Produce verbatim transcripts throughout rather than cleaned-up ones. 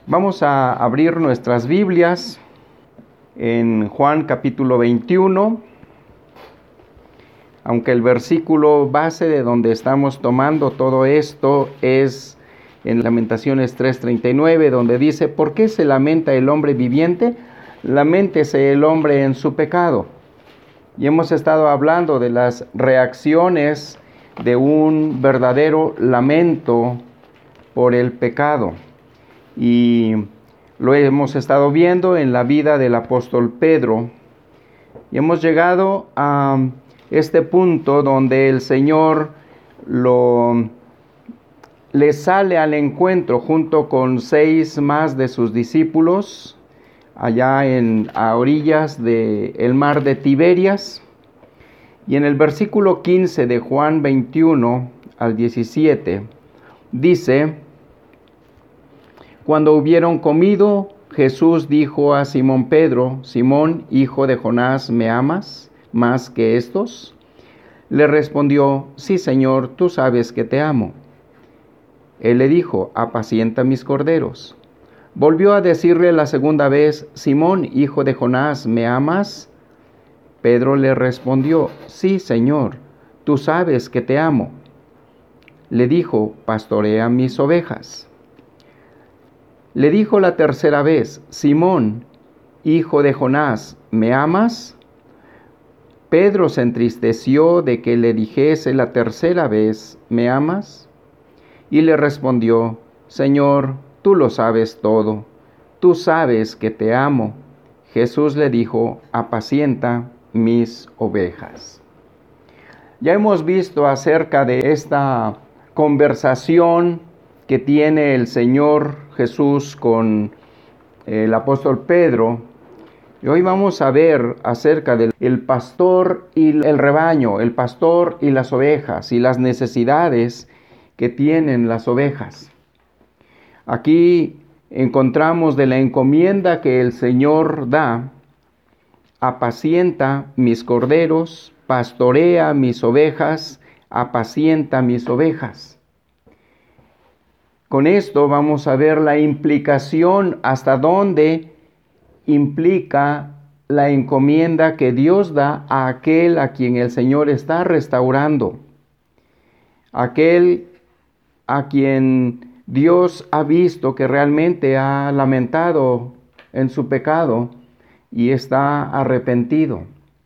Vamos a abrir nuestras Biblias en Juan capítulo veintiuno, aunque el versículo base de donde estamos tomando todo esto es en Lamentaciones tres treinta y nueve, donde dice: ¿por qué se lamenta el hombre viviente? Laméntese el hombre en su pecado. Y hemos estado hablando de las reacciones de un verdadero lamento por el pecado. Y lo hemos estado viendo en la vida del apóstol Pedro. Y hemos llegado a este punto donde el Señor lo, le sale al encuentro junto con seis más de sus discípulos, allá en, a orillas del mar de Tiberias. Y en el versículo quince de Juan veintiuno al diecisiete, dice: Cuando hubieron comido, Jesús dijo a Simón Pedro: Simón, hijo de Jonás, ¿me amas más que estos? Le respondió: Sí, Señor, tú sabes que te amo. Él le dijo: apacienta mis corderos. Volvió a decirle la segunda vez: Simón, hijo de Jonás, ¿me amas? Pedro le respondió: Sí, Señor, tú sabes que te amo. Le dijo: pastorea mis ovejas. Le dijo la tercera vez: Simón, hijo de Jonás, ¿me amas? Pedro se entristeció de que le dijese la tercera vez: ¿me amas? Y le respondió: Señor, tú lo sabes todo, tú sabes que te amo. Jesús le dijo: apacienta mis ovejas. Ya hemos visto acerca de esta conversación que tiene el Señor Jesús con el apóstol Pedro. Y hoy vamos a ver acerca del pastor y el rebaño, el pastor y las ovejas y las necesidades que tienen las ovejas. Aquí encontramos de la encomienda que el Señor da: apacienta mis corderos, pastorea mis ovejas, apacienta mis ovejas. Con esto vamos a ver la implicación, hasta dónde implica la encomienda que Dios da a aquel a quien el Señor está restaurando, aquel a quien Dios ha visto que realmente ha lamentado en su pecado y está arrepentido.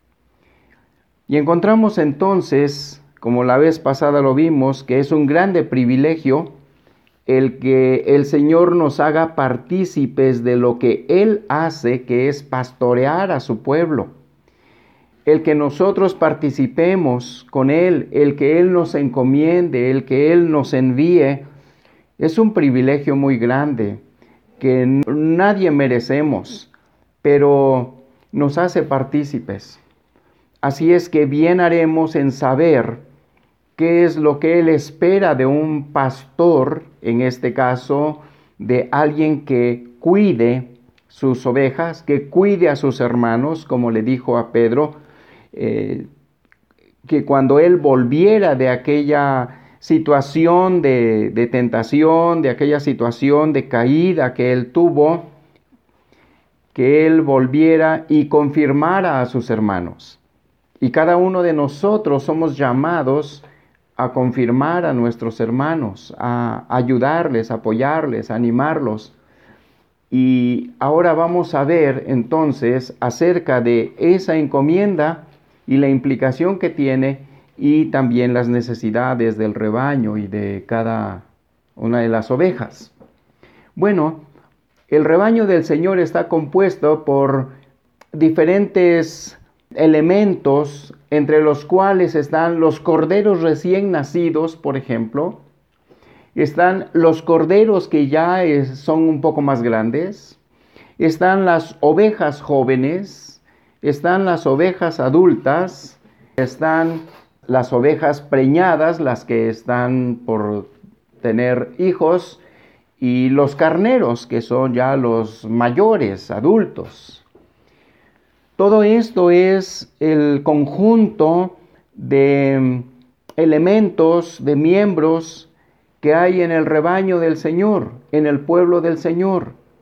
Y encontramos entonces, como la vez pasada lo vimos, que es un grande privilegio el que el Señor nos haga partícipes de lo que Él hace, que es pastorear a su pueblo. El que nosotros participemos con Él, el que Él nos encomiende, el que Él nos envíe, es un privilegio muy grande que nadie merecemos, pero nos hace partícipes. Así es que bien haremos en saber qué es lo que Él espera de un pastor, en este caso, de alguien que cuide sus ovejas, que cuide a sus hermanos, como le dijo a Pedro, eh, que cuando él volviera de aquella situación de, de tentación, de aquella situación de caída que él tuvo, que él volviera y confirmara a sus hermanos. Y cada uno de nosotros somos llamados a confirmar a nuestros hermanos, a ayudarles, a apoyarles, a animarlos. Y ahora vamos a ver entonces acerca de esa encomienda y la implicación que tiene, y también las necesidades del rebaño y de cada una de las ovejas. Bueno, el rebaño del Señor está compuesto por diferentes elementos, entre los cuales están los corderos recién nacidos, por ejemplo. Están los corderos que ya es, son un poco más grandes. Están las ovejas jóvenes. Están las ovejas adultas. Están las ovejas preñadas, las que están por tener hijos. Y los carneros, que son ya los mayores, adultos. Todo esto es el conjunto de elementos, de miembros que hay en el rebaño del Señor, en el pueblo del Señor.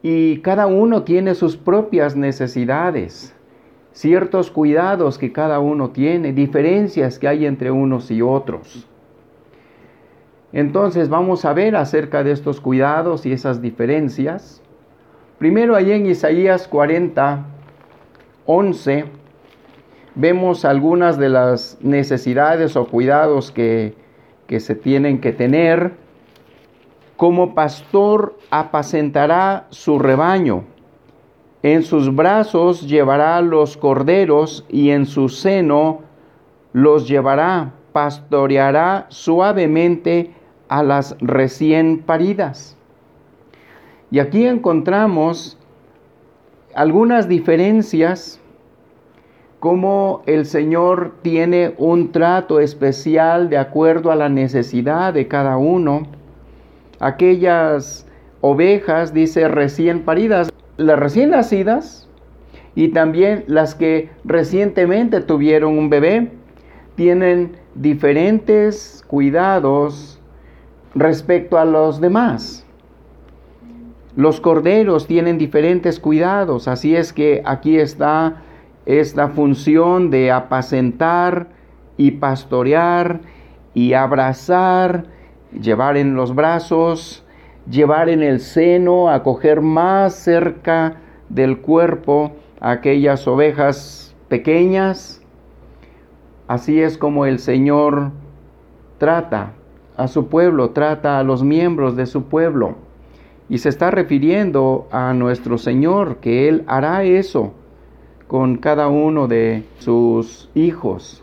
y cada uno tiene sus propias necesidades, ciertos cuidados que cada uno tiene, diferencias que hay entre unos y otros. Entonces vamos a ver acerca de estos cuidados y esas diferencias. Primero, ahí en Isaías cuarenta, once, vemos algunas de las necesidades o cuidados que, que se tienen que tener. Como pastor apacentará su rebaño, en sus brazos llevará los corderos y en su seno los llevará, pastoreará suavemente a las recién paridas. Y aquí encontramos algunas diferencias, como el Señor tiene un trato especial de acuerdo a la necesidad de cada uno. Aquellas ovejas, dice, recién paridas, las recién nacidas y también las que recientemente tuvieron un bebé, tienen diferentes cuidados respecto a los demás. Los corderos tienen diferentes cuidados, así es que aquí está esta función de apacentar y pastorear y abrazar, llevar en los brazos, llevar en el seno, acoger más cerca del cuerpo a aquellas ovejas pequeñas. Así es como el Señor trata a su pueblo, trata a los miembros de su pueblo. Y se está refiriendo a nuestro Señor, que Él hará eso con cada uno de sus hijos.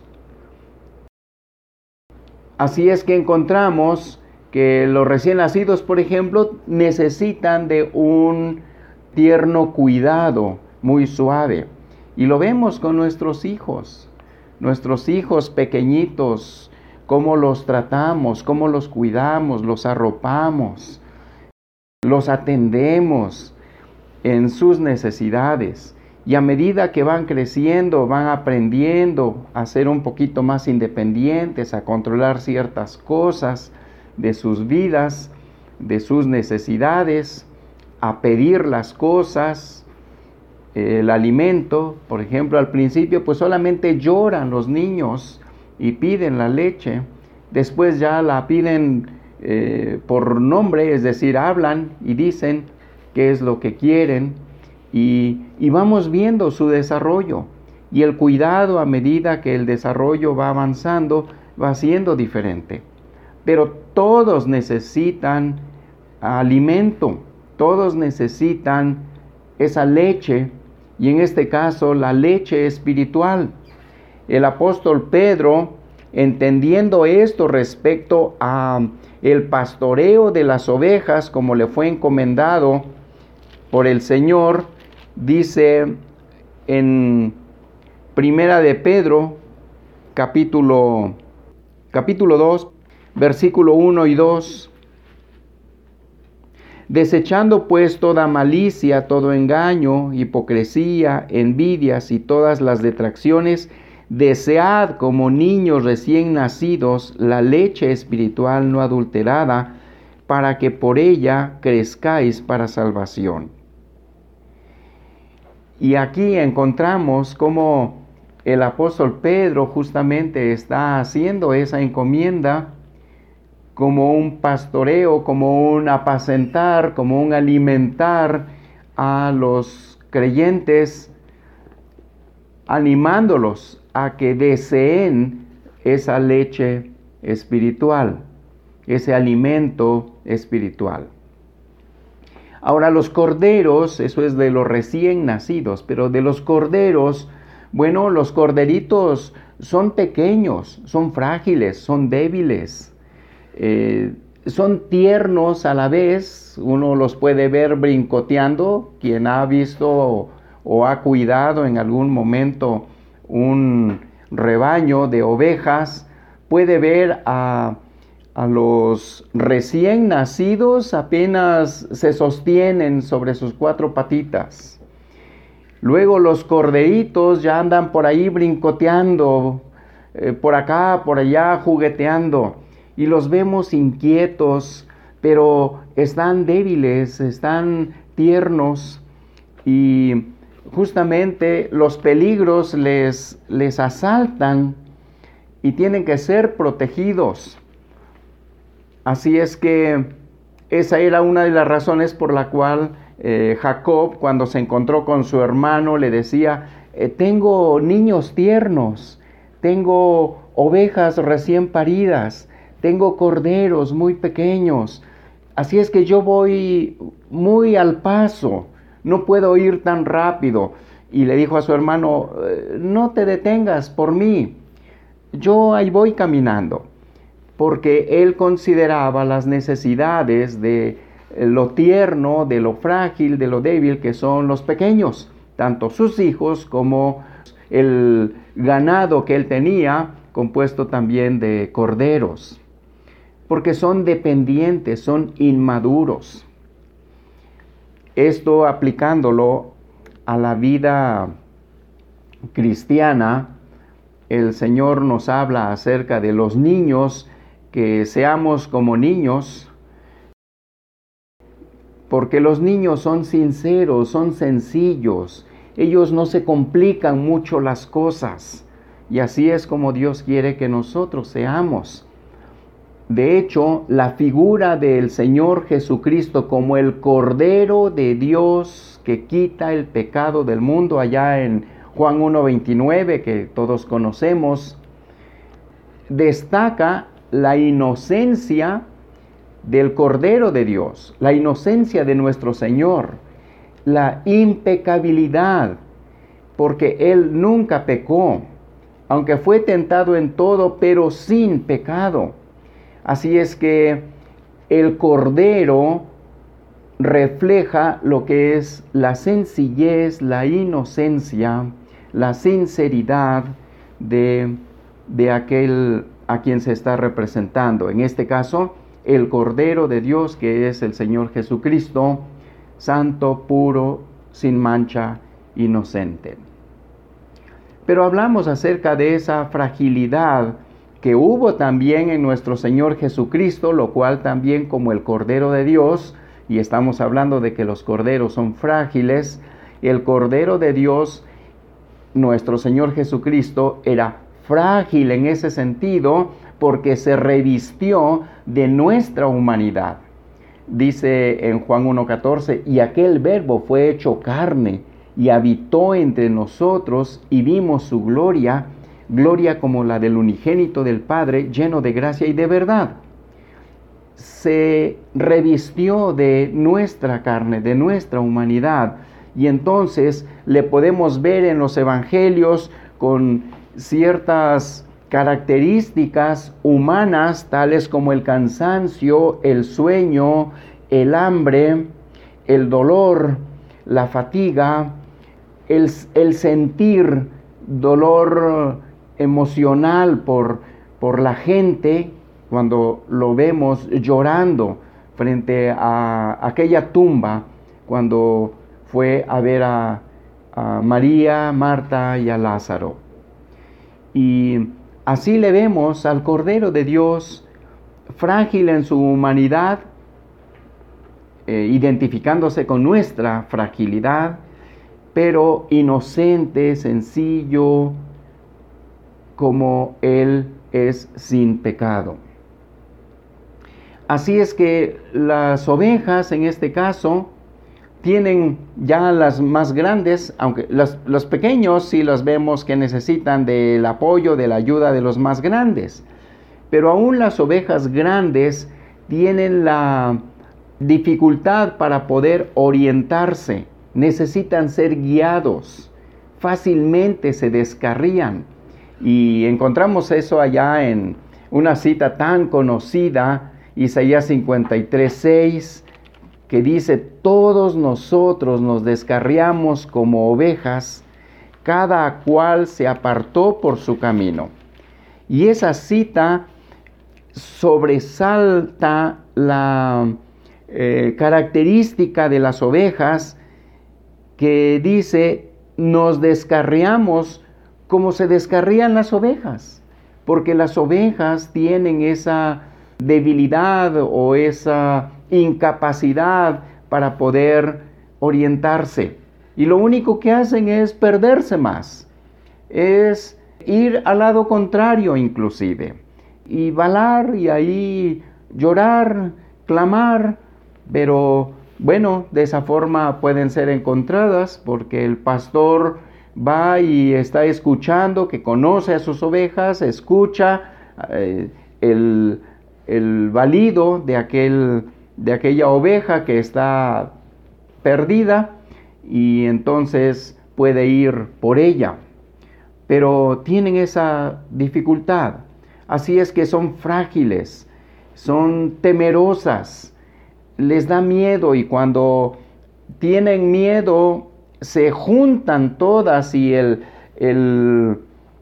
Así es que encontramos que los recién nacidos, por ejemplo, necesitan de un tierno cuidado muy suave. Y lo vemos con nuestros hijos, nuestros hijos pequeñitos, cómo los tratamos, cómo los cuidamos, los arropamos, los atendemos en sus necesidades. Y a medida que van creciendo, van aprendiendo a ser un poquito más independientes, a controlar ciertas cosas de sus vidas, de sus necesidades, a pedir las cosas, el alimento. Por ejemplo, al principio pues solamente lloran los niños y piden la leche. Después ya la piden eh, por nombre, es decir, hablan y dicen qué es lo que quieren. Y, y vamos viendo su desarrollo, y el cuidado a medida que el desarrollo va avanzando va siendo diferente. Pero todos necesitan alimento, todos necesitan esa leche, y en este caso la leche espiritual. El apóstol Pedro, entendiendo esto respecto a el pastoreo de las ovejas como le fue encomendado por el Señor, dice en Primera de Pedro, capítulo, capítulo dos, versículo uno y dos. Desechando pues toda malicia, todo engaño, hipocresía, envidias y todas las detracciones, desead como niños recién nacidos la leche espiritual no adulterada, para que por ella crezcáis para salvación. Y aquí encontramos cómo el apóstol Pedro justamente está haciendo esa encomienda como un pastoreo, como un apacentar, como un alimentar a los creyentes, animándolos a que deseen esa leche espiritual, ese alimento espiritual. Ahora, los corderos, eso es de los recién nacidos, pero de los corderos, bueno, los corderitos son pequeños, son frágiles, son débiles, eh, son tiernos a la vez. Uno los puede ver brincoteando. Quien ha visto o, o ha cuidado en algún momento un rebaño de ovejas, puede ver a A los recién nacidos apenas se sostienen sobre sus cuatro patitas. Luego los corderitos ya andan por ahí brincoteando, eh, por acá, por allá, jugueteando. Y los vemos inquietos, pero están débiles, están tiernos y justamente los peligros les, les asaltan y tienen que ser protegidos. Así es que esa era una de las razones por la cual eh, Jacob, cuando se encontró con su hermano, le decía, eh, tengo niños tiernos, tengo ovejas recién paridas, tengo corderos muy pequeños, así es que yo voy muy al paso, no puedo ir tan rápido. Y le dijo a su hermano, no te detengas por mí, yo ahí voy caminando, porque él consideraba las necesidades de lo tierno, de lo frágil, de lo débil que son los pequeños, tanto sus hijos como el ganado que él tenía, compuesto también de corderos, porque son dependientes, son inmaduros. Esto aplicándolo a la vida cristiana, el Señor nos habla acerca de los niños, que seamos como niños, porque los niños son sinceros, son sencillos, ellos no se complican mucho las cosas, y así es como Dios quiere que nosotros seamos. De hecho, la figura del Señor Jesucristo como el Cordero de Dios que quita el pecado del mundo, allá en Juan uno veintinueve, que todos conocemos, destaca la inocencia del Cordero de Dios, la inocencia de nuestro Señor, la impecabilidad, porque Él nunca pecó, aunque fue tentado en todo, pero sin pecado. Así es que el Cordero refleja lo que es la sencillez, la inocencia, la sinceridad de, de aquel a quien se está representando. En este caso, el Cordero de Dios, que es el Señor Jesucristo, santo, puro, sin mancha, inocente. Pero hablamos acerca de esa fragilidad que hubo también en nuestro Señor Jesucristo, lo cual también como el Cordero de Dios, y estamos hablando de que los corderos son frágiles, el Cordero de Dios, nuestro Señor Jesucristo, era frágil en ese sentido porque se revistió de nuestra humanidad. Dice en Juan uno catorce, y aquel verbo fue hecho carne y habitó entre nosotros y vimos su gloria, gloria como la del unigénito del Padre, lleno de gracia y de verdad. Se revistió de nuestra carne, de nuestra humanidad, y entonces le podemos ver en los evangelios con ciertas características humanas, tales como el cansancio, el sueño, el hambre, el dolor, la fatiga, el, el sentir dolor emocional por, por la gente, cuando lo vemos llorando frente a aquella tumba, cuando fue a ver a, a María, Marta y a Lázaro. Y así le vemos al Cordero de Dios, frágil en su humanidad, eh, identificándose con nuestra fragilidad, pero inocente, sencillo, como Él es sin pecado. Así es que las ovejas, en este caso, tienen ya las más grandes, aunque los, los pequeños sí los vemos que necesitan del apoyo, de la ayuda de los más grandes. Pero aún las ovejas grandes tienen la dificultad para poder orientarse, necesitan ser guiados, fácilmente se descarrían. Y encontramos eso allá en una cita tan conocida, Isaías cincuenta y tres, seis, que dice, todos nosotros nos descarriamos como ovejas, cada cual se apartó por su camino. Y esa cita sobresalta la eh, característica de las ovejas, que dice, nos descarriamos como se descarrían las ovejas, porque las ovejas tienen esa debilidad o esa incapacidad para poder orientarse. Y lo único que hacen es perderse más. Es ir al lado contrario inclusive. Y balar y ahí llorar, clamar. Pero bueno, de esa forma pueden ser encontradas porque el pastor va y está escuchando, que conoce a sus ovejas, escucha eh, el, el balido de, aquel, de aquella oveja que está perdida y entonces puede ir por ella. Pero tienen esa dificultad. Así es que son frágiles, son temerosas, les da miedo y cuando tienen miedo se juntan todas y el, el,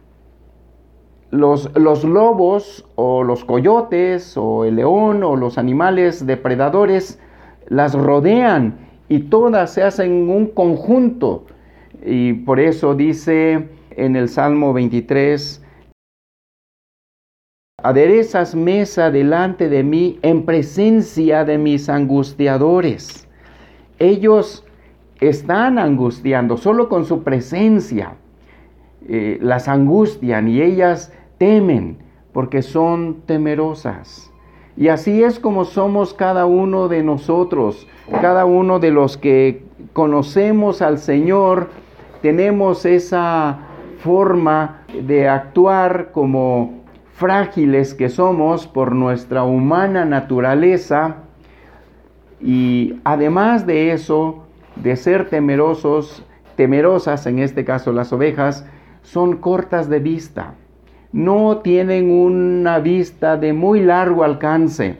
los, los lobos o los coyotes o el león o los animales depredadores las rodean y todas se hacen un conjunto. Y por eso dice en el Salmo veintitrés, aderezas mesa delante de mí en presencia de mis angustiadores. Ellos están angustiando, solo con su presencia eh, las angustian y ellas temen porque son temerosas. Y así es como somos cada uno de nosotros, cada uno de los que conocemos al Señor, tenemos esa forma de actuar como frágiles que somos por nuestra humana naturaleza y además de eso, de ser temerosos, temerosas, en este caso las ovejas, son cortas de vista. No tienen una vista de muy largo alcance.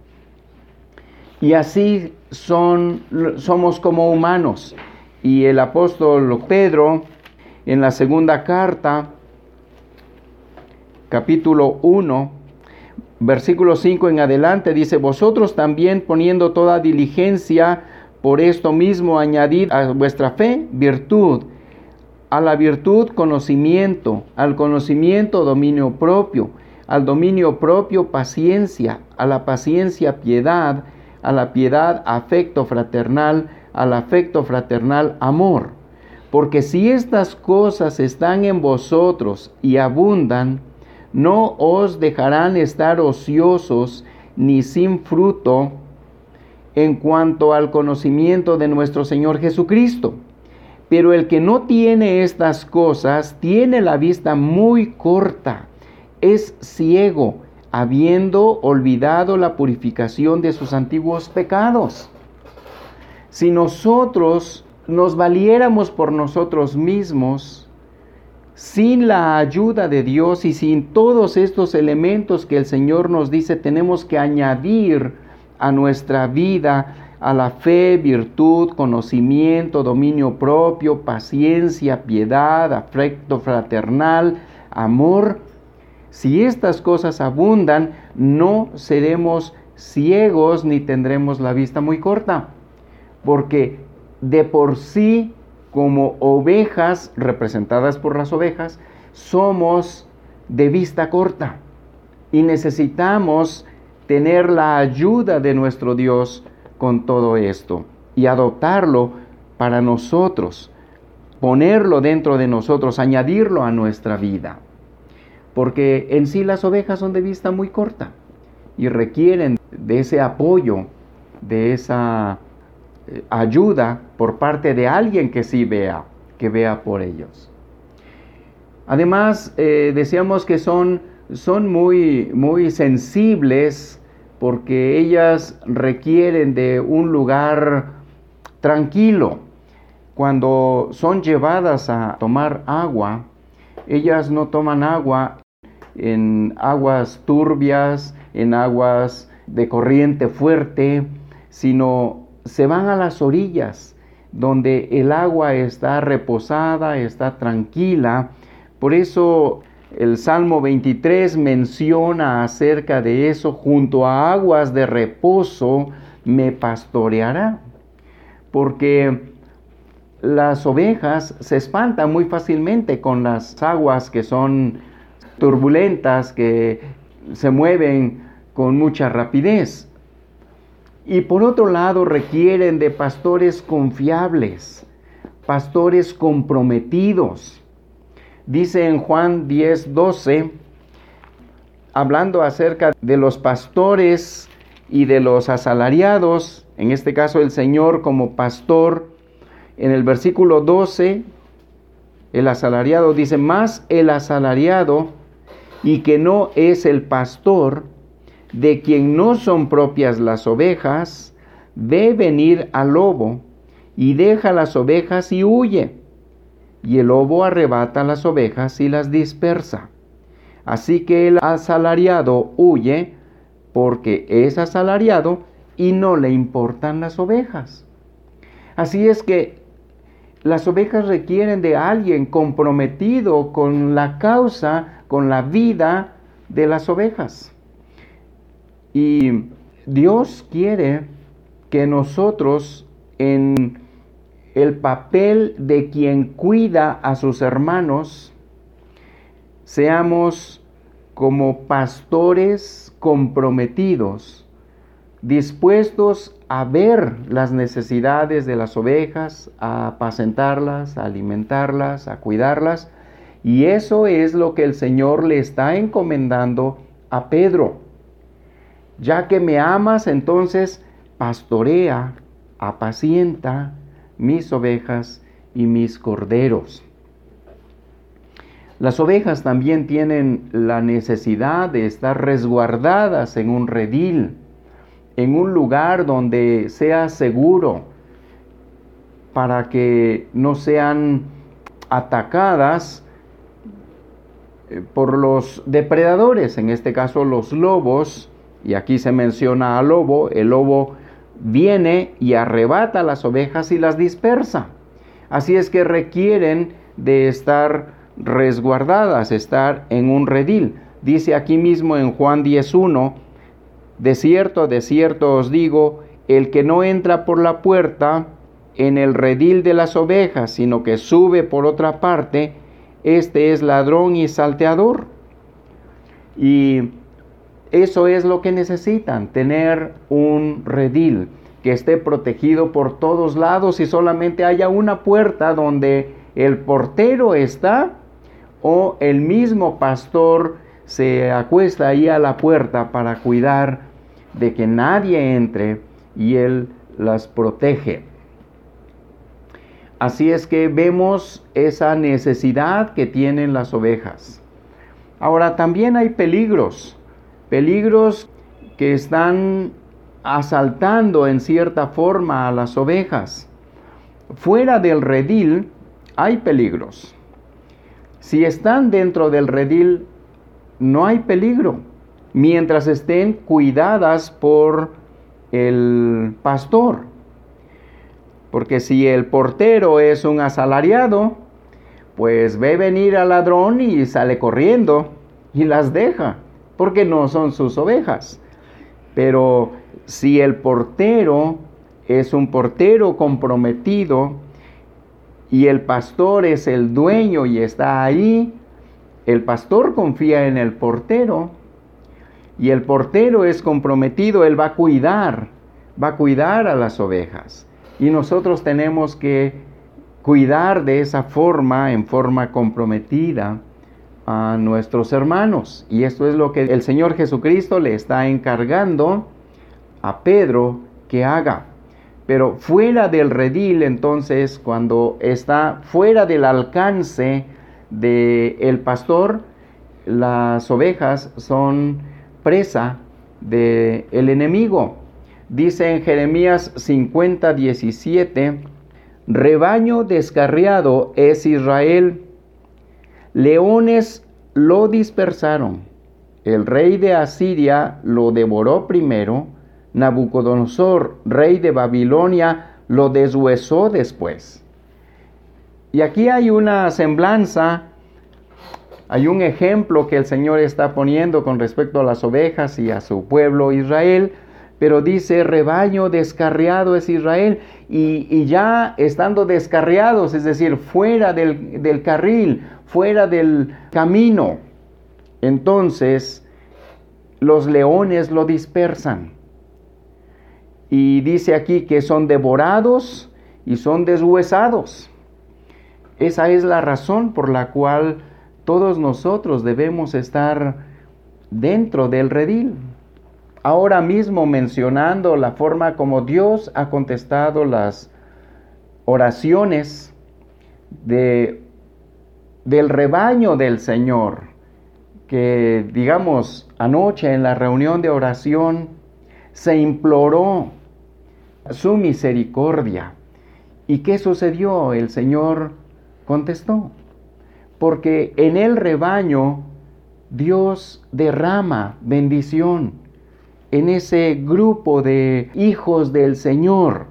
Y así son, somos como humanos. Y el apóstol Pedro, en la segunda carta, capítulo uno, versículo cinco en adelante, dice, vosotros también poniendo toda diligencia, por esto mismo añadid a vuestra fe virtud, a la virtud conocimiento, al conocimiento dominio propio, al dominio propio paciencia, a la paciencia piedad, a la piedad afecto fraternal, al afecto fraternal amor. Porque si estas cosas están en vosotros y abundan, no os dejarán estar ociosos ni sin fruto en cuanto al conocimiento de nuestro Señor Jesucristo. Pero el que no tiene estas cosas tiene la vista muy corta, es ciego, habiendo olvidado la purificación de sus antiguos pecados. Si nosotros nos valiéramos por nosotros mismos, sin la ayuda de Dios y sin todos estos elementos que el Señor nos dice tenemos que añadir a nuestra vida, a la fe, virtud, conocimiento, dominio propio, paciencia, piedad, afecto fraternal, amor. Si estas cosas abundan, no seremos ciegos ni tendremos la vista muy corta, porque de por sí, como ovejas representadas por las ovejas, somos de vista corta y necesitamos tener la ayuda de nuestro Dios con todo esto y adoptarlo para nosotros, ponerlo dentro de nosotros, añadirlo a nuestra vida. Porque en sí las ovejas son de vista muy corta y requieren de ese apoyo, de esa eh, ayuda por parte de alguien que sí vea, que vea por ellos. Además, eh, decíamos que son, son muy, muy sensibles porque ellas requieren de un lugar tranquilo. Cuando son llevadas a tomar agua, ellas no toman agua en aguas turbias, en aguas de corriente fuerte, sino se van a las orillas, donde el agua está reposada, está tranquila. Por eso el Salmo veintitrés menciona acerca de eso, junto a aguas de reposo me pastoreará, porque las ovejas se espantan muy fácilmente con las aguas que son turbulentas, que se mueven con mucha rapidez. Y por otro lado requieren de pastores confiables, pastores comprometidos. Dice en Juan diez, doce, hablando acerca de los pastores y de los asalariados, en este caso el Señor como pastor, en el versículo doce, el asalariado dice, más el asalariado y que no es el pastor, de quien no son propias las ovejas, ve venir al lobo y deja las ovejas y huye. Y el lobo arrebata las ovejas y las dispersa. Así que el asalariado huye porque es asalariado y no le importan las ovejas. Así es que las ovejas requieren de alguien comprometido con la causa, con la vida de las ovejas. Y Dios quiere que nosotros, en el papel de quien cuida a sus hermanos, seamos como pastores comprometidos, dispuestos a ver las necesidades de las ovejas, a apacentarlas, a alimentarlas, a cuidarlas. Y eso es lo que el Señor le está encomendando a Pedro. Ya que me amas, entonces pastorea, apacienta mis ovejas y mis corderos. Las ovejas también tienen la necesidad de estar resguardadas en un redil, en un lugar donde sea seguro, para que no sean atacadas por los depredadores, en este caso los lobos. Y aquí se menciona al lobo. El lobo viene y arrebata las ovejas y las dispersa. Así es que requieren de estar resguardadas, estar en un redil. Dice aquí mismo en Juan diez uno, de cierto, de cierto os digo, el que no entra por la puerta en el redil de las ovejas, sino que sube por otra parte, este es ladrón y salteador. Y eso es lo que necesitan, tener un redil que esté protegido por todos lados y solamente haya una puerta donde el portero está o el mismo pastor se acuesta ahí a la puerta para cuidar de que nadie entre y él las protege. Así es que vemos esa necesidad que tienen las ovejas. Ahora también hay peligros. Peligros que están asaltando en cierta forma a las ovejas. Fuera del redil hay peligros. Si están dentro del redil, no hay peligro, mientras estén cuidadas por el pastor. Porque si el portero es un asalariado, pues ve venir al ladrón y sale corriendo y las deja, porque no son sus ovejas. Pero si el portero es un portero comprometido y el pastor es el dueño y está ahí, el pastor confía en el portero y el portero es comprometido, él va a cuidar, va a cuidar a las ovejas. Y nosotros tenemos que cuidar de esa forma, en forma comprometida, a nuestros hermanos. Y esto es lo que el Señor Jesucristo le está encargando a Pedro que haga. Pero fuera del redil, entonces, cuando está fuera del alcance del pastor, las ovejas son presa del enemigo. Dice en Jeremías cincuenta, diecisiete, rebaño descarriado es Israel, leones lo dispersaron, el rey de Asiria lo devoró primero, Nabucodonosor, rey de Babilonia, lo deshuesó después. Y aquí hay una semblanza, hay un ejemplo que el Señor está poniendo con respecto a las ovejas y a su pueblo Israel, pero dice rebaño descarriado es Israel, y, y ya estando descarriados, es decir, fuera del, del carril, fuera del camino, entonces los leones lo dispersan. Y dice aquí que son devorados y son deshuesados. Esa es la razón por la cual todos nosotros debemos estar dentro del redil. Ahora mismo mencionando la forma como Dios ha contestado las oraciones de, del rebaño del Señor, que digamos anoche en la reunión de oración se imploró su misericordia. ¿Y qué sucedió? El Señor contestó, porque en el rebaño Dios derrama bendición en ese grupo de hijos del Señor.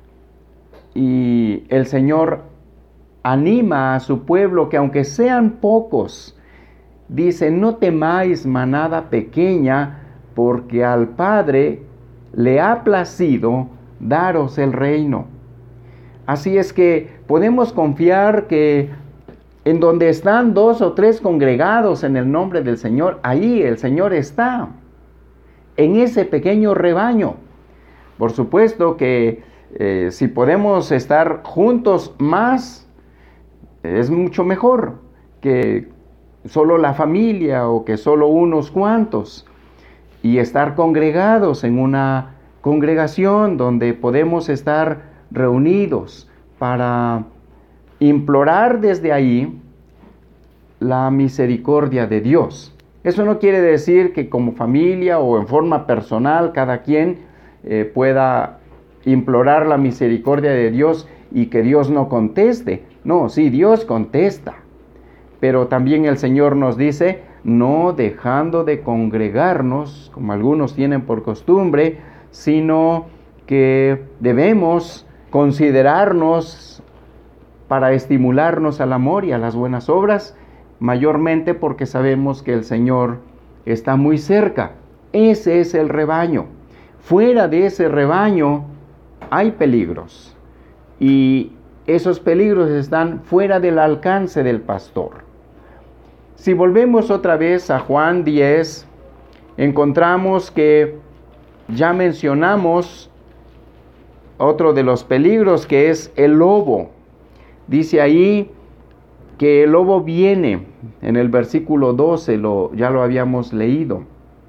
Y el Señor anima a su pueblo que aunque sean pocos, dice, no temáis manada pequeña, porque al Padre le ha placido daros el reino. Así es que podemos confiar que en donde están dos o tres congregados en el nombre del Señor, ahí el Señor está, en ese pequeño rebaño. Por supuesto que eh, si podemos estar juntos más, es mucho mejor que solo la familia o que solo unos cuantos, y estar congregados en una congregación donde podemos estar reunidos para implorar desde ahí la misericordia de Dios. Eso no quiere decir que como familia o en forma personal cada quien eh, pueda implorar la misericordia de Dios y que Dios no conteste. No, sí, Dios contesta. Pero también el Señor nos dice, no dejando de congregarnos, como algunos tienen por costumbre, sino que debemos considerarnos para estimularnos al amor y a las buenas obras, mayormente porque sabemos que el Señor está muy cerca. Ese es el rebaño. Fuera de ese rebaño hay peligros, y esos peligros están fuera del alcance del pastor. Si volvemos otra vez a Juan diez, encontramos que ya mencionamos otro de los peligros, que es el lobo. Dice ahí que el lobo viene, en el versículo doce, lo, ya lo habíamos leído.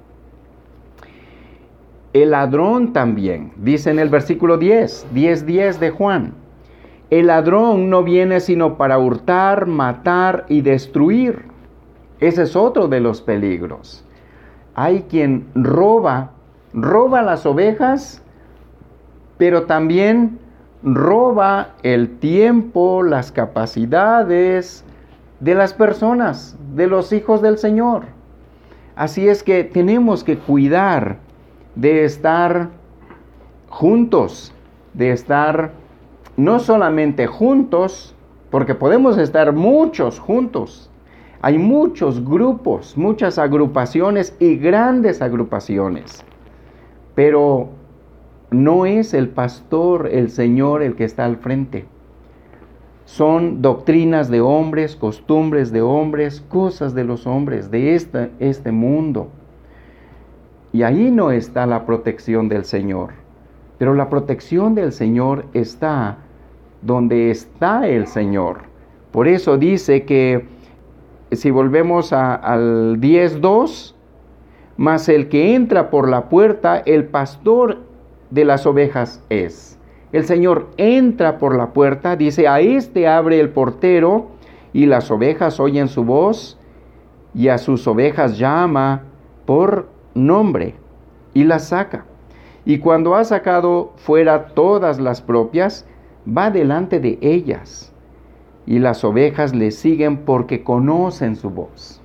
El ladrón también, dice en el versículo diez, diez diez de Juan. El ladrón no viene sino para hurtar, matar y destruir. Ese es otro de los peligros. Hay quien roba, roba las ovejas, pero también roba el tiempo, las capacidades de las personas, de los hijos del Señor. Así es que tenemos que cuidar de estar juntos, de estar no solamente juntos, porque podemos estar muchos juntos. Hay muchos grupos, muchas agrupaciones y grandes agrupaciones, pero no es el pastor, el Señor, el que está al frente. Son doctrinas de hombres, costumbres de hombres, cosas de los hombres, de este, este mundo. Y ahí no está la protección del Señor. Pero la protección del Señor está donde está el Señor. Por eso dice que, si volvemos a, al diez dos, mas el que entra por la puerta, el pastor de las ovejas es. El Señor entra por la puerta, dice, a este abre el portero, y las ovejas oyen su voz, y a sus ovejas llama por nombre, y las saca. Y cuando ha sacado fuera todas las propias, va delante de ellas, y las ovejas le siguen porque conocen su voz.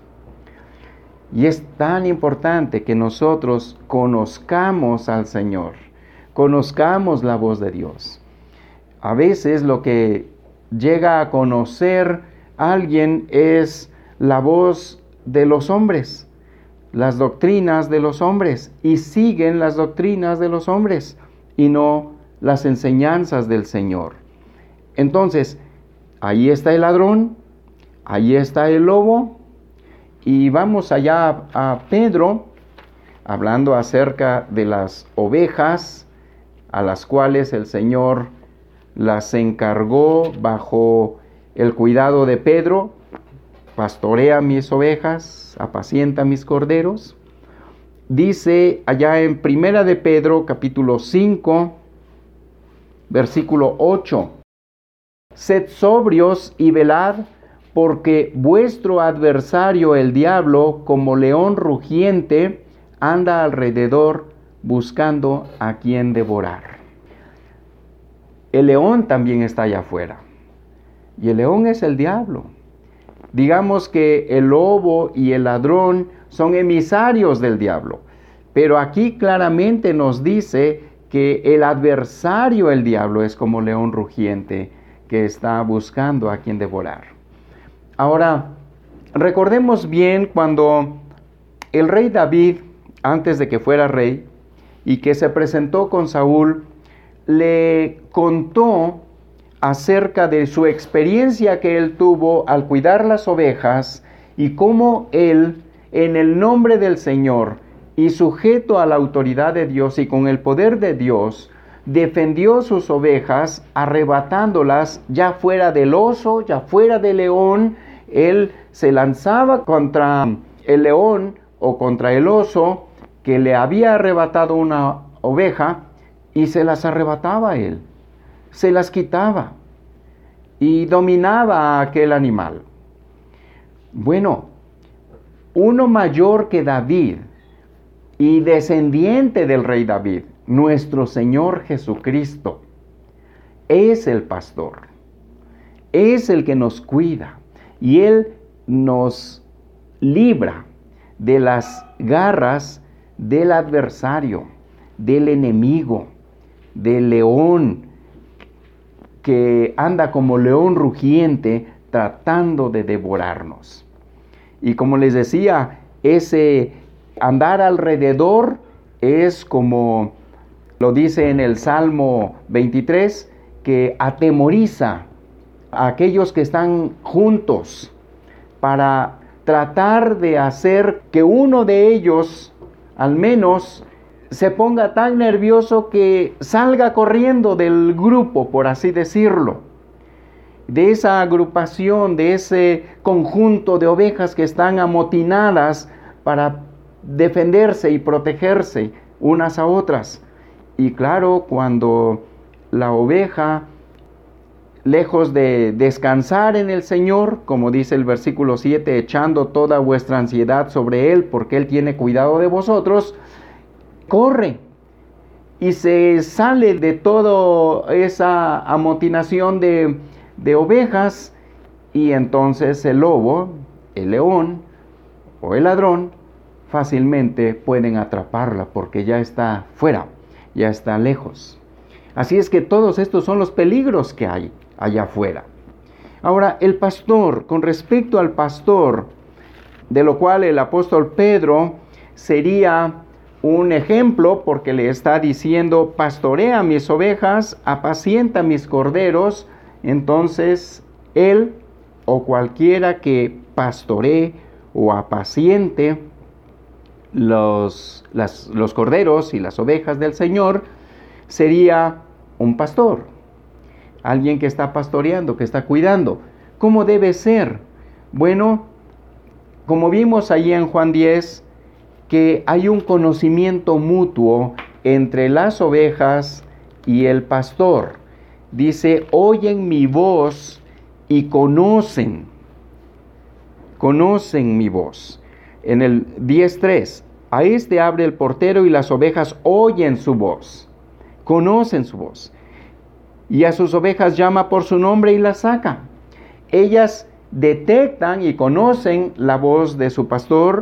Y es tan importante que nosotros conozcamos al Señor, conozcamos la voz de Dios. A veces lo que llega a conocer alguien es la voz de los hombres, las doctrinas de los hombres, y siguen las doctrinas de los hombres y no las enseñanzas del Señor. Entonces, ahí está el ladrón, ahí está el lobo, y vamos allá a, a Pedro, hablando acerca de las ovejas a las cuales el Señor las encargó bajo el cuidado de Pedro: pastorea mis ovejas, apacienta mis corderos. Dice allá en Primera de Pedro, capítulo cinco, versículo ocho: sed sobrios y velad, porque vuestro adversario el diablo, como león rugiente, anda alrededor buscando a quien devorar. El león también está allá afuera, y el león es el diablo. Digamos que el lobo y el ladrón son emisarios del diablo, pero aquí claramente nos dice que el adversario, el diablo, es como león rugiente que está buscando a quien devorar. Ahora, recordemos bien cuando el rey David, antes de que fuera rey y que se presentó con Saúl, le contó acerca de su experiencia que él tuvo al cuidar las ovejas y cómo él, en el nombre del Señor y sujeto a la autoridad de Dios y con el poder de Dios, defendió sus ovejas, arrebatándolas ya fuera del oso, ya fuera del león. Él se lanzaba contra el león o contra el oso que le había arrebatado una oveja y se las arrebataba él, se las quitaba y dominaba a aquel animal. Bueno, uno mayor que David y descendiente del rey David, nuestro Señor Jesucristo, es el pastor, es el que nos cuida y Él nos libra de las garras del adversario, del enemigo, del león que anda como león rugiente tratando de devorarnos. Y como les decía, ese andar alrededor es como lo dice en el Salmo veintitrés, que atemoriza a aquellos que están juntos para tratar de hacer que uno de ellos, al menos, se ponga tan nervioso que salga corriendo del grupo, por así decirlo, de esa agrupación, de ese conjunto de ovejas que están amotinadas para defenderse y protegerse unas a otras. Y claro, cuando la oveja, lejos de descansar en el Señor, como dice el versículo siete, echando toda vuestra ansiedad sobre Él, porque Él tiene cuidado de vosotros, corre y se sale de toda esa amotinación de, de ovejas, y entonces el lobo, el león o el ladrón fácilmente pueden atraparla porque ya está fuera, ya está lejos. Así es que todos estos son los peligros que hay allá afuera. Ahora, el pastor, con respecto al pastor, de lo cual el apóstol Pedro sería un ejemplo, porque le está diciendo: pastorea mis ovejas, apacienta mis corderos. Entonces, él o cualquiera que pastoree o apaciente los, las, los corderos y las ovejas del Señor, sería un pastor, alguien que está pastoreando, que está cuidando. ¿Cómo debe ser? Bueno, como vimos allí en Juan diez, que hay un conocimiento mutuo entre las ovejas y el pastor. Dice: oyen mi voz y conocen, conocen mi voz. En el diez tres, a este abre el portero y las ovejas oyen su voz, conocen su voz. Y a sus ovejas llama por su nombre y las saca. Ellas detectan y conocen la voz de su pastor,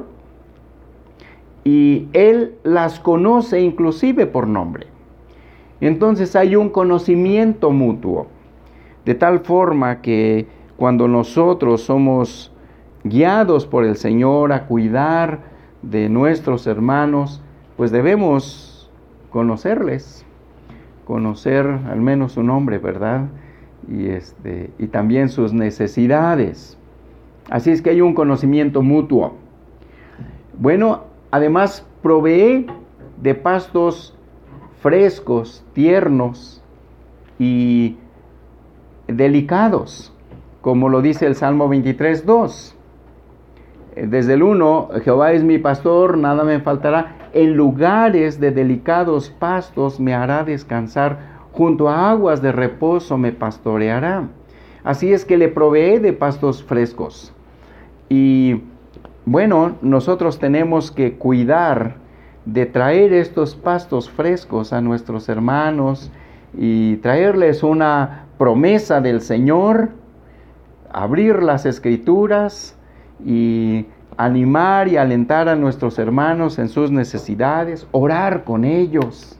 y él las conoce inclusive por nombre. Entonces hay un conocimiento mutuo, de tal forma que cuando nosotros somos guiados por el Señor a cuidar de nuestros hermanos, pues debemos conocerles, conocer al menos su nombre, ¿verdad? Y, este, y también sus necesidades. Así es que hay un conocimiento mutuo. Bueno, además provee de pastos frescos, tiernos y delicados, como lo dice el Salmo veintitrés, dos. Desde el uno, Jehová es mi pastor, nada me faltará. En lugares de delicados pastos me hará descansar, junto a aguas de reposo me pastoreará. Así es que le provee de pastos frescos. Y bueno, nosotros tenemos que cuidar de traer estos pastos frescos a nuestros hermanos y traerles una promesa del Señor, abrir las Escrituras y animar y alentar a nuestros hermanos en sus necesidades, orar con ellos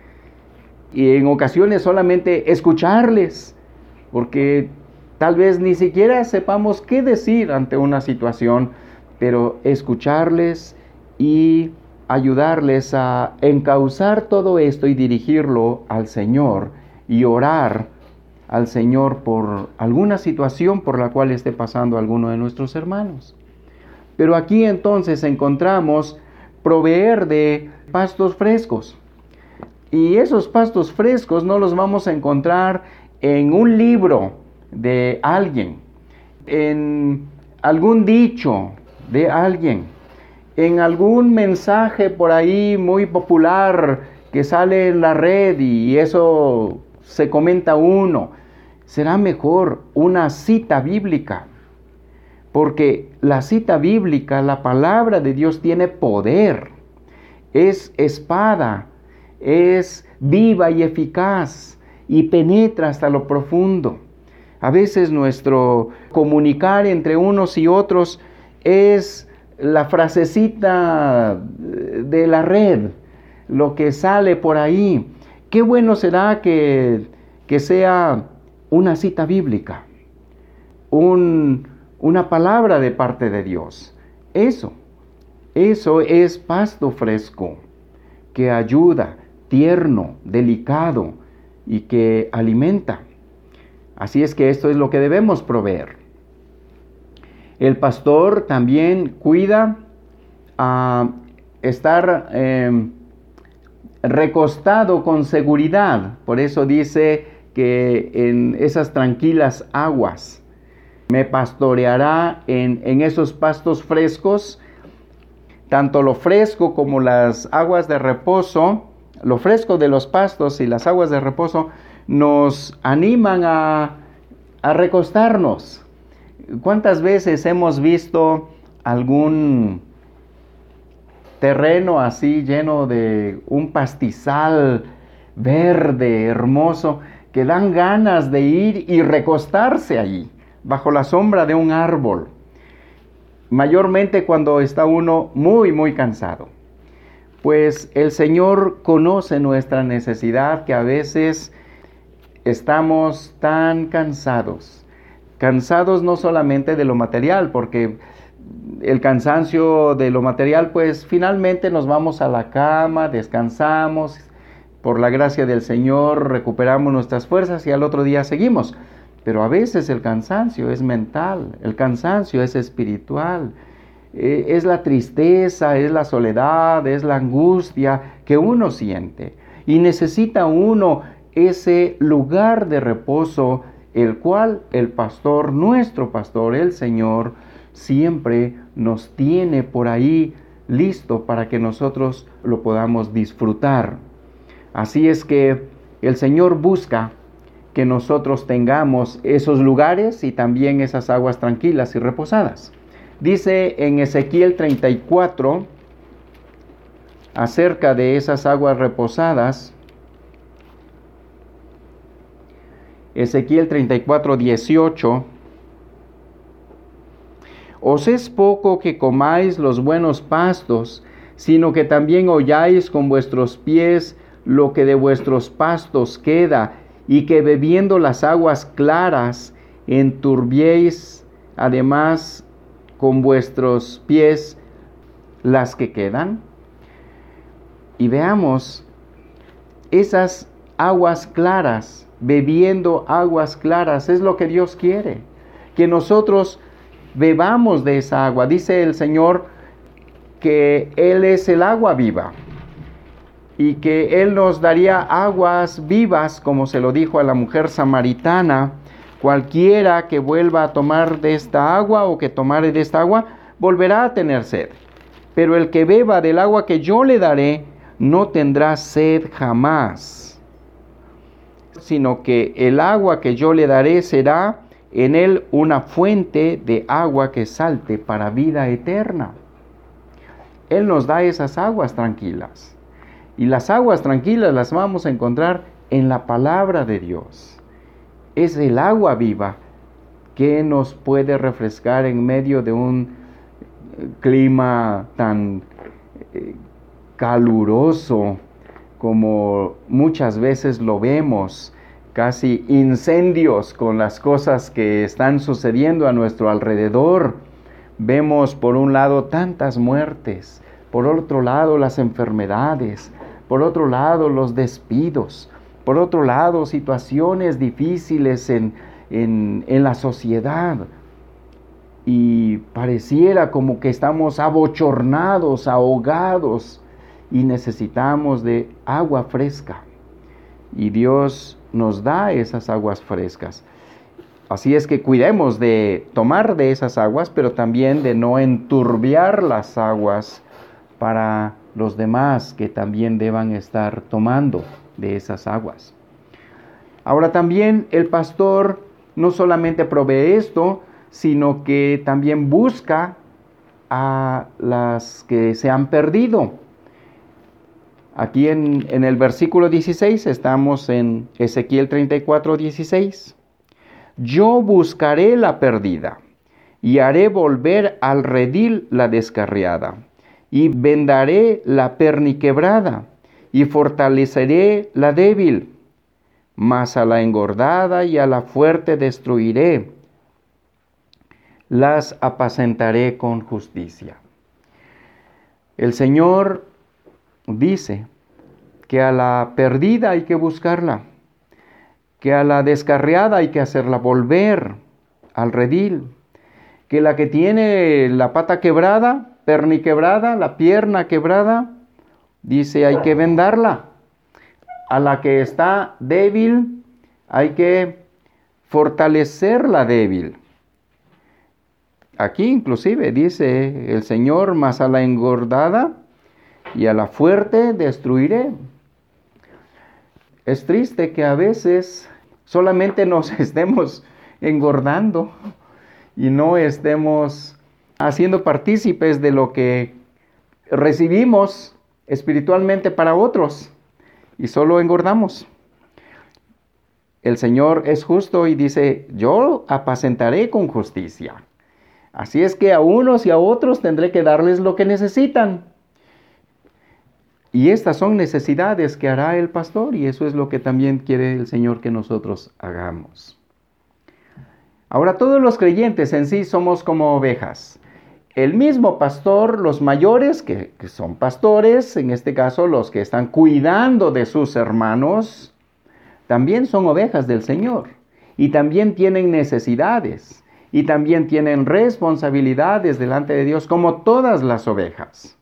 y en ocasiones solamente escucharles, porque tal vez ni siquiera sepamos qué decir ante una situación, pero escucharles y ayudarles a encauzar todo esto y dirigirlo al Señor y orar al Señor por alguna situación por la cual esté pasando alguno de nuestros hermanos. Pero aquí entonces encontramos proveer de pastos frescos. Y esos pastos frescos no los vamos a encontrar en un libro de alguien, en algún dicho de alguien, en algún mensaje por ahí muy popular que sale en la red y eso se comenta uno. Será mejor una cita bíblica, porque la cita bíblica, la palabra de Dios tiene poder, es espada, es viva y eficaz y penetra hasta lo profundo. A veces nuestro comunicar entre unos y otros es la frasecita de la red, lo que sale por ahí. Qué bueno será que, que sea una cita bíblica, un, una palabra de parte de Dios. Eso, eso es pasto fresco, que ayuda, tierno, delicado y que alimenta. Así es que esto es lo que debemos proveer. El pastor también cuida a estar eh, recostado con seguridad. Por eso dice que en esas tranquilas aguas me pastoreará en, en esos pastos frescos. Tanto lo fresco como las aguas de reposo, lo fresco de los pastos y las aguas de reposo nos animan a, a recostarnos. ¿Cuántas veces hemos visto algún terreno así lleno de un pastizal verde, hermoso, que dan ganas de ir y recostarse allí, bajo la sombra de un árbol? Mayormente cuando está uno muy, muy cansado. Pues el Señor conoce nuestra necesidad, que a veces estamos tan cansados. Cansados no solamente de lo material, porque el cansancio de lo material, pues finalmente nos vamos a la cama, descansamos, por la gracia del Señor recuperamos nuestras fuerzas y al otro día seguimos. Pero a veces el cansancio es mental, el cansancio es espiritual, eh, es la tristeza, es la soledad, es la angustia que uno siente. Y necesita uno ese lugar de reposo, el cual el pastor, nuestro pastor, el Señor, siempre nos tiene por ahí listo para que nosotros lo podamos disfrutar. Así es que el Señor busca que nosotros tengamos esos lugares y también esas aguas tranquilas y reposadas. Dice en Ezequiel treinta y cuatro, acerca de esas aguas reposadas, Ezequiel treinta y cuatro, dieciocho, os es poco que comáis los buenos pastos, sino que también holláis con vuestros pies lo que de vuestros pastos queda, y que bebiendo las aguas claras enturbiéis además con vuestros pies las que quedan. Y veamos esas aguas claras, bebiendo aguas claras, es lo que Dios quiere, que nosotros bebamos de esa agua. Dice el Señor que Él es el agua viva. y que Él nos daría aguas vivas, como se lo dijo a la mujer samaritana. Cualquiera que vuelva a tomar de esta agua o que tomare de esta agua, volverá a tener sed. Pero el que beba del agua que yo le daré, no tendrá sed jamás, sino que el agua que yo le daré será en él una fuente de agua que salte para vida eterna. Él nos da esas aguas tranquilas. Y las aguas tranquilas las vamos a encontrar en la palabra de Dios. Es el agua viva que nos puede refrescar en medio de un clima tan eh, caluroso como muchas veces lo vemos, casi incendios con las cosas que están sucediendo a nuestro alrededor. Vemos por un lado tantas muertes, por otro lado las enfermedades, por otro lado los despidos, por otro lado situaciones difíciles en, en, en la sociedad. Y pareciera como que estamos abochornados, ahogados, y necesitamos de agua fresca. Y Dios nos da esas aguas frescas. Así es que cuidemos de tomar de esas aguas, pero también de no enturbiar las aguas para los demás que también deban estar tomando de esas aguas. Ahora también el pastor no solamente provee esto, sino que también busca a las que se han perdido. Aquí en, en el versículo dieciséis, estamos en Ezequiel treinta y cuatro, dieciséis. Yo buscaré la perdida y haré volver al redil la descarriada, y vendaré la perniquebrada y fortaleceré la débil, mas a la engordada y a la fuerte destruiré, las apacentaré con justicia. El Señor dice que a la perdida hay que buscarla, que a la descarriada hay que hacerla volver al redil, que la que tiene la pata quebrada, perniquebrada, la pierna quebrada, dice hay que vendarla. A la que está débil hay que fortalecerla débil. Aquí inclusive dice el Señor, mas a la engordada y a la fuerte destruiré. Es triste que a veces solamente nos estemos engordando y no estemos haciendo partícipes de lo que recibimos espiritualmente para otros y solo engordamos. El Señor es justo y dice, yo apacentaré con justicia. Así es que a unos y a otros tendré que darles lo que necesitan. Y estas son necesidades que hará el pastor, y eso es lo que también quiere el Señor que nosotros hagamos. Ahora, todos los creyentes en sí somos como ovejas. El mismo pastor, los mayores, que, que son pastores, en este caso los que están cuidando de sus hermanos, también son ovejas del Señor. Y también tienen necesidades. Y también tienen responsabilidades delante de Dios, como todas las ovejas.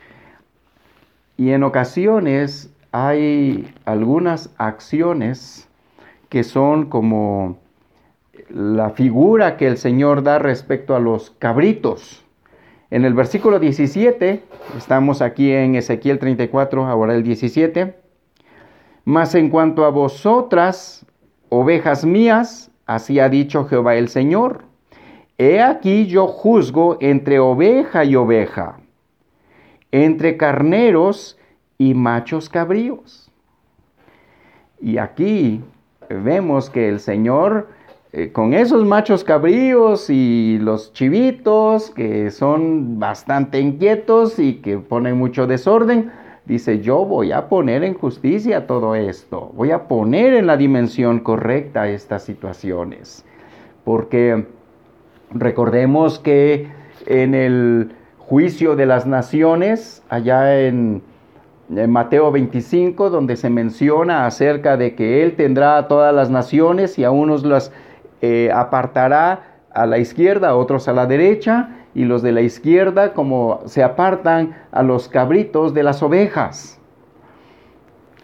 Y en ocasiones hay algunas acciones que son como la figura que el Señor da respecto a los cabritos. En el versículo diecisiete, estamos aquí en Ezequiel treinta y cuatro, ahora el diecisiete. Mas en cuanto a vosotras, ovejas mías, así ha dicho Jehová el Señor. He aquí yo juzgo entre oveja y oveja, entre carneros y machos cabríos. Y aquí vemos que el Señor, eh, con esos machos cabríos y los chivitos, que son bastante inquietos y que ponen mucho desorden, dice, yo voy a poner en justicia todo esto. Voy a poner en la dimensión correcta estas situaciones. Porque recordemos que en el juicio de las naciones, allá en, en Mateo veinticinco, donde se menciona acerca de que Él tendrá a todas las naciones y a unos las eh, apartará a la izquierda, a otros a la derecha, y los de la izquierda como se apartan a los cabritos de las ovejas.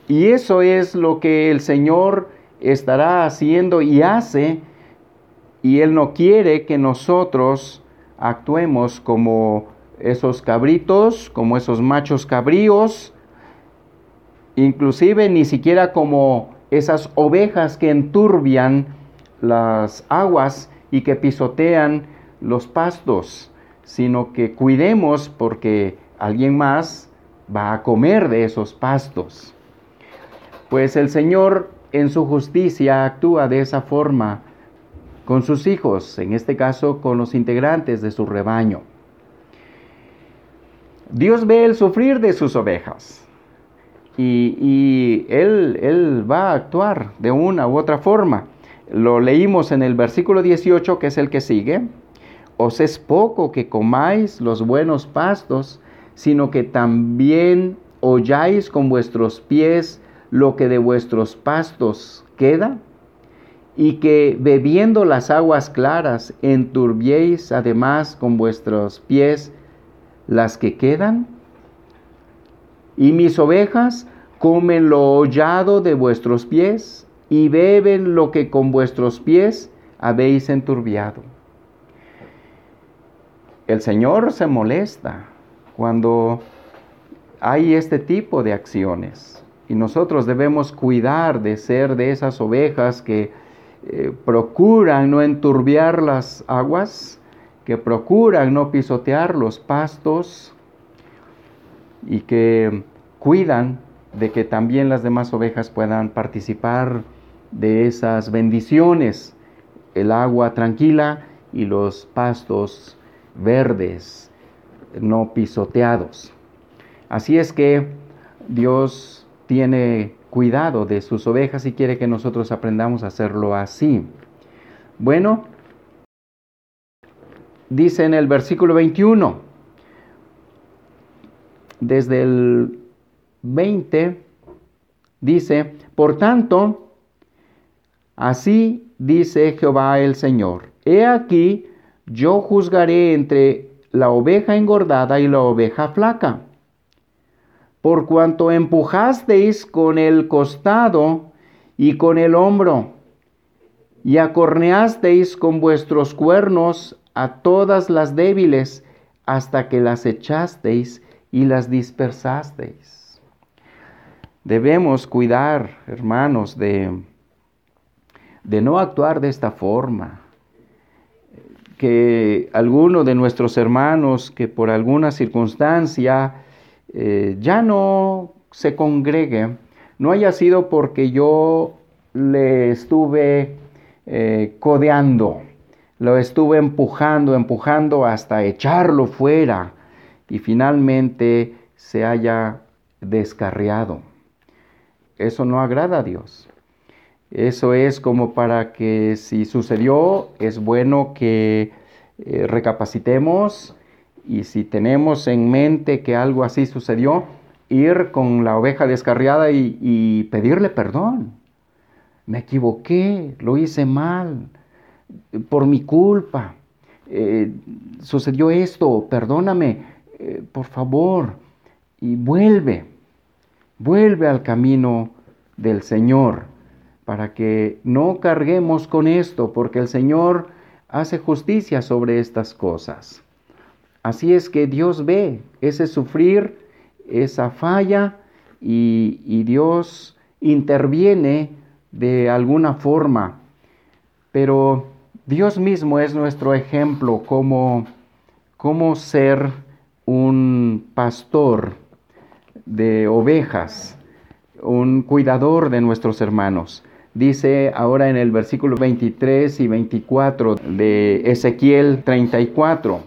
Y eso es lo que el Señor estará haciendo y hace, y Él no quiere que nosotros actuemos como esos cabritos, como esos machos cabríos, inclusive ni siquiera como esas ovejas que enturbian las aguas y que pisotean los pastos, sino que cuidemos porque alguien más va a comer de esos pastos. Pues el Señor en su justicia actúa de esa forma con sus hijos, en este caso con los integrantes de su rebaño. Dios ve el sufrir de sus ovejas y, y él, él va a actuar de una u otra forma. Lo leímos en el versículo dieciocho, que es el que sigue. Os es poco que comáis los buenos pastos, sino que también holláis con vuestros pies lo que de vuestros pastos queda, y que bebiendo las aguas claras enturbiéis además con vuestros pies las que quedan. Y mis ovejas comen lo hollado de vuestros pies y beben lo que con vuestros pies habéis enturbiado. El Señor se molesta cuando hay este tipo de acciones, y nosotros debemos cuidar de ser de esas ovejas que eh, procuran no enturbiar las aguas, que procuran no pisotear los pastos y que cuidan de que también las demás ovejas puedan participar de esas bendiciones, el agua tranquila y los pastos verdes, no pisoteados. Así es que Dios tiene cuidado de sus ovejas y quiere que nosotros aprendamos a hacerlo así. Bueno, dice en el versículo veintiuno, desde el veinte, dice: por tanto, así dice Jehová el Señor: he aquí, yo juzgaré entre la oveja engordada y la oveja flaca. Por cuanto empujasteis con el costado y con el hombro, y acorneasteis con vuestros cuernos a todas las débiles, hasta que las echasteis y las dispersasteis. Debemos cuidar, hermanos, de, de no actuar de esta forma. Que alguno de nuestros hermanos que por alguna circunstancia eh, ya no se congregue, no haya sido porque yo le estuve eh, codeando, lo estuve empujando, empujando hasta echarlo fuera y finalmente se haya descarriado. Eso no agrada a Dios. Eso es como para que si sucedió, es bueno que eh, recapacitemos, y si tenemos en mente que algo así sucedió, ir con la oveja descarriada y, y pedirle perdón. Me equivoqué, lo hice mal, por mi culpa. Eh, sucedió esto, perdóname, eh, por favor. Y vuelve, vuelve al camino del Señor, para que no carguemos con esto, porque el Señor hace justicia sobre estas cosas. Así es que Dios ve ese sufrir, esa falla, y, y Dios interviene de alguna forma. Pero Dios mismo es nuestro ejemplo, como, como ser un pastor de ovejas, un cuidador de nuestros hermanos. Dice ahora en el versículo veintitrés y veinticuatro de Ezequiel treinta y cuatro: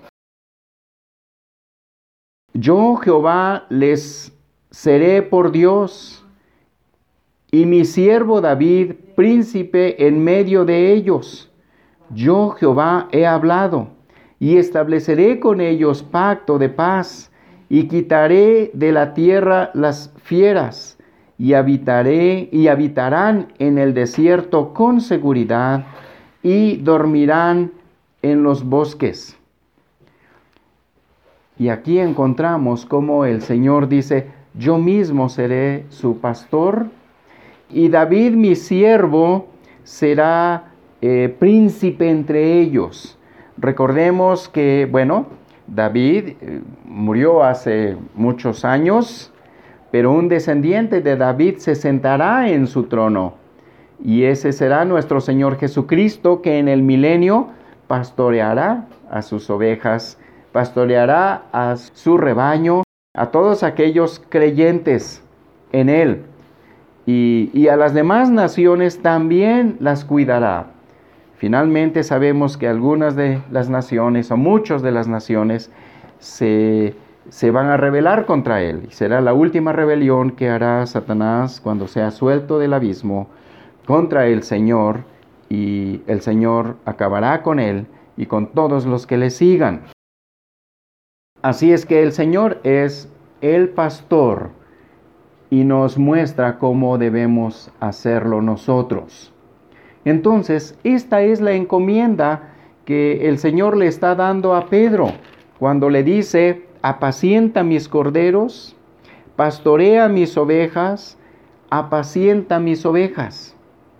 yo, Jehová, les seré por Dios, y mi siervo David, príncipe en medio de ellos. Yo, Jehová, he hablado, y estableceré con ellos pacto de paz, y quitaré de la tierra las fieras, y habitaré y habitarán en el desierto con seguridad, y dormirán en los bosques. Y aquí encontramos cómo el Señor dice: yo mismo seré su pastor, y David mi siervo será eh, príncipe entre ellos. Recordemos que, bueno, David eh, murió hace muchos años, pero un descendiente de David se sentará en su trono, y ese será nuestro Señor Jesucristo, que en el milenio pastoreará a sus ovejas, pastoreará a su rebaño, a todos aquellos creyentes en Él, y, y a las demás naciones también las cuidará. Finalmente sabemos que algunas de las naciones, o muchas de las naciones, se, se van a rebelar contra Él, y será la última rebelión que hará Satanás cuando sea suelto del abismo contra el Señor, y el Señor acabará con Él y con todos los que le sigan. Así es que el Señor es el pastor y nos muestra cómo debemos hacerlo nosotros. Entonces, esta es la encomienda que el Señor le está dando a Pedro cuando le dice: apacienta mis corderos, pastorea mis ovejas, apacienta mis ovejas.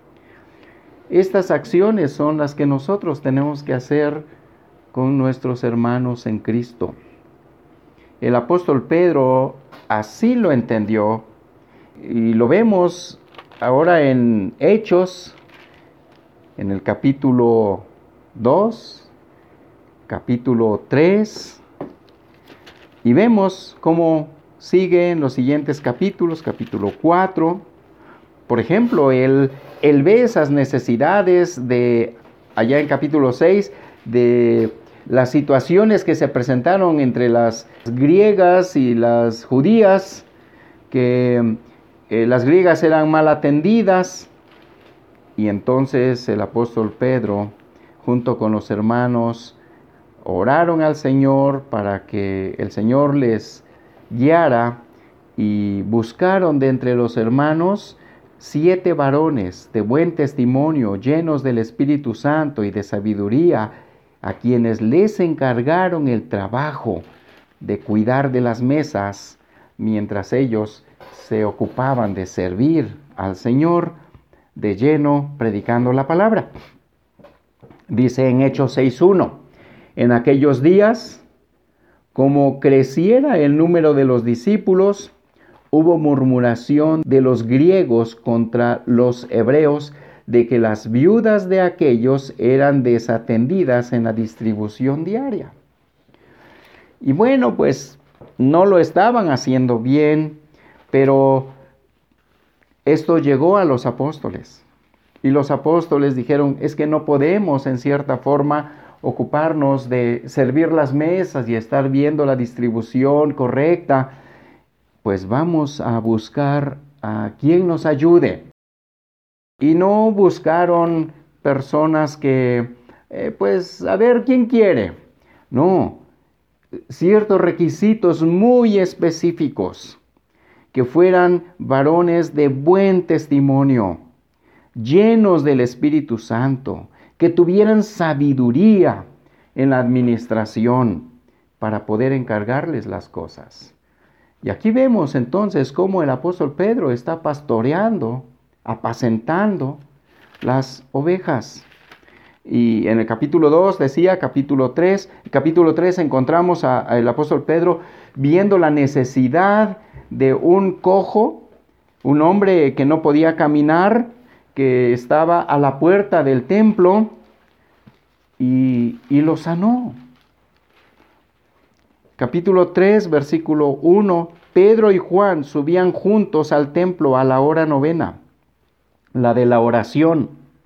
Estas acciones son las que nosotros tenemos que hacer con nuestros hermanos en Cristo. El apóstol Pedro así lo entendió, y lo vemos ahora en Hechos, en el capítulo dos, capítulo tres, y vemos cómo sigue en los siguientes capítulos, capítulo cuatro. Por ejemplo, él, él ve esas necesidades de, allá en capítulo seis, de las situaciones que se presentaron entre las griegas y las judías, que eh, las griegas eran mal atendidas, y entonces el apóstol Pedro, junto con los hermanos, oraron al Señor para que el Señor les guiara, y buscaron de entre los hermanos siete varones de buen testimonio, llenos del Espíritu Santo y de sabiduría, a quienes les encargaron el trabajo de cuidar de las mesas, mientras ellos se ocupaban de servir al Señor de lleno, predicando la palabra. Dice en Hechos seis uno, en aquellos días, como creciera el número de los discípulos, hubo murmuración de los griegos contra los hebreos, de que las viudas de aquellos eran desatendidas en la distribución diaria. Y bueno, pues no lo estaban haciendo bien, pero esto llegó a los apóstoles. Y los apóstoles dijeron: es que no podemos en cierta forma ocuparnos de servir las mesas y estar viendo la distribución correcta. Pues vamos a buscar a quien nos ayude. Y no buscaron personas que, eh, pues, a ver quién quiere. No, ciertos requisitos muy específicos, que fueran varones de buen testimonio, llenos del Espíritu Santo, que tuvieran sabiduría en la administración para poder encargarles las cosas. Y aquí vemos entonces cómo el apóstol Pedro está pastoreando, apacentando las ovejas. Y en el capítulo dos decía, capítulo tres, capítulo tres encontramos al apóstol Pedro viendo la necesidad de un cojo, un hombre que no podía caminar, que estaba a la puerta del templo, y, y lo sanó. Capítulo tres, versículo uno, Pedro y Juan subían juntos al templo a la hora novena, la de la oración.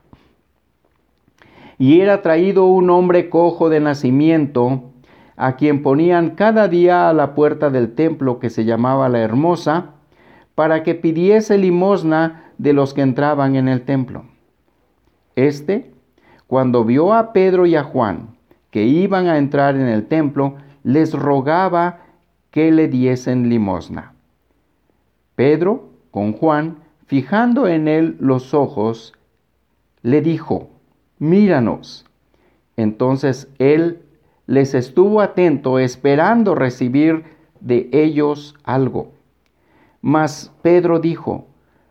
Y era traído un hombre cojo de nacimiento, a quien ponían cada día a la puerta del templo, que se llamaba La Hermosa, para que pidiese limosna de los que entraban en el templo. Este, cuando vio a Pedro y a Juan, que iban a entrar en el templo, les rogaba que le diesen limosna. Pedro, con Juan, fijando en él los ojos, le dijo: míranos. Entonces él les estuvo atento, esperando recibir de ellos algo. Mas Pedro dijo: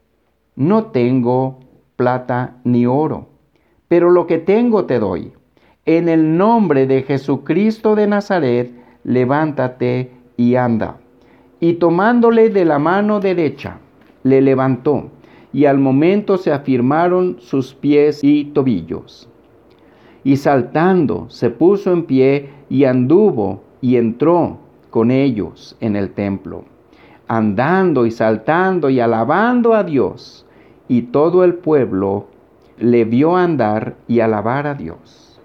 no tengo plata ni oro, pero lo que tengo te doy. En el nombre de Jesucristo de Nazaret, levántate y anda. Y tomándole de la mano derecha, le levantó, y al momento se afirmaron sus pies y tobillos. Y saltando, se puso en pie y anduvo y entró con ellos en el templo, andando y saltando y alabando a Dios. Y todo el pueblo le vio andar y alabar a Dios.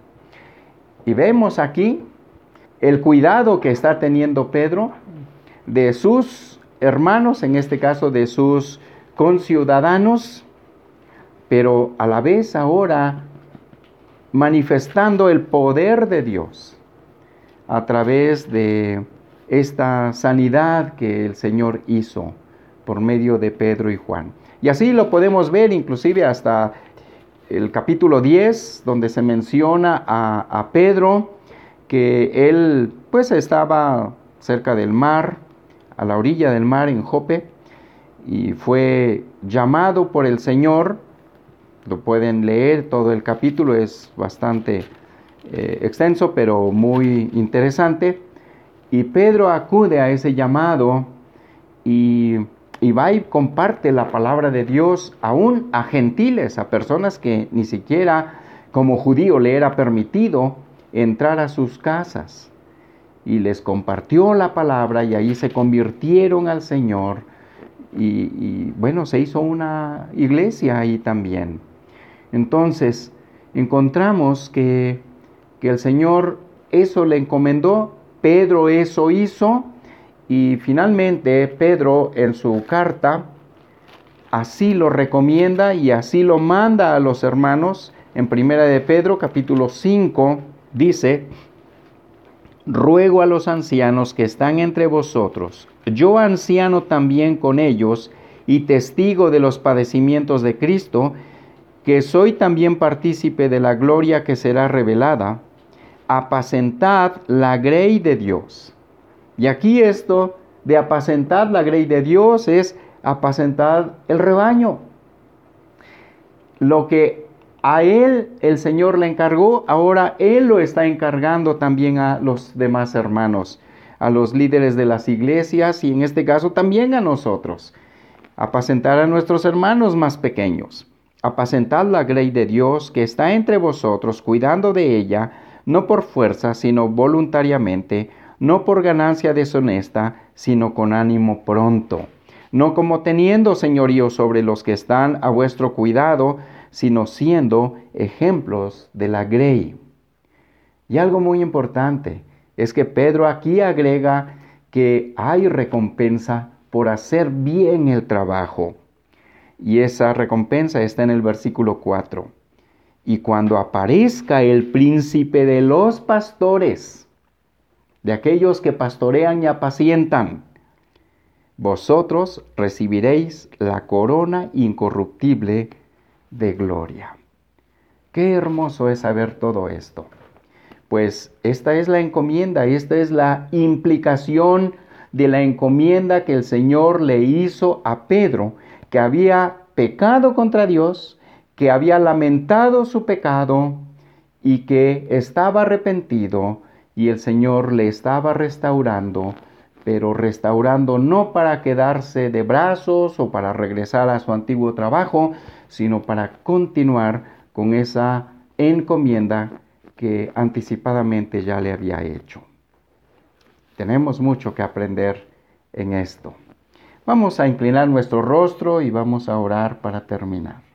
Y vemos aquí el cuidado que está teniendo Pedro de sus hermanos, en este caso de sus conciudadanos, pero a la vez ahora manifestando el poder de Dios a través de esta sanidad que el Señor hizo por medio de Pedro y Juan. Y así lo podemos ver inclusive hasta el capítulo diez, donde se menciona a, a Pedro, que él pues estaba cerca del mar, a la orilla del mar en Jope, y fue llamado por el Señor. Lo pueden leer, todo el capítulo es bastante eh, extenso, pero muy interesante. Y Pedro acude a ese llamado y, y va y comparte la palabra de Dios aún a gentiles, a personas que ni siquiera como judío le era permitido entrar a sus casas. Y les compartió la palabra y ahí se convirtieron al Señor. Y, y bueno, se hizo una iglesia ahí también. Entonces, encontramos que, que el Señor eso le encomendó, Pedro eso hizo, y finalmente Pedro en su carta así lo recomienda y así lo manda a los hermanos. En primera de Pedro, capítulo cinco, dice: ruego a los ancianos que están entre vosotros, yo anciano también con ellos, y testigo de los padecimientos de Cristo, que soy también partícipe de la gloria que será revelada, apacentad la grey de Dios. Y aquí esto de apacentad la grey de Dios es apacentad el rebaño. Lo que a él el Señor le encargó, ahora él lo está encargando también a los demás hermanos, a los líderes de las iglesias y en este caso también a nosotros. Apacentar a nuestros hermanos más pequeños. Apacentad la grey de Dios que está entre vosotros, cuidando de ella, no por fuerza, sino voluntariamente, no por ganancia deshonesta, sino con ánimo pronto, no como teniendo señorío sobre los que están a vuestro cuidado, sino siendo ejemplos de la grey. Y algo muy importante es que Pedro aquí agrega que hay recompensa por hacer bien el trabajo. Y esa recompensa está en el versículo cuatro. Y cuando aparezca el príncipe de los pastores, de aquellos que pastorean y apacientan, vosotros recibiréis la corona incorruptible de gloria. Qué hermoso es saber todo esto. Pues esta es la encomienda, esta es la implicación de la encomienda que el Señor le hizo a Pedro, que había pecado contra Dios, que había lamentado su pecado y que estaba arrepentido, y el Señor le estaba restaurando, pero restaurando no para quedarse de brazos o para regresar a su antiguo trabajo, sino para continuar con esa encomienda que anticipadamente ya le había hecho. Tenemos mucho que aprender en esto. Vamos a inclinar nuestro rostro y vamos a orar para terminar.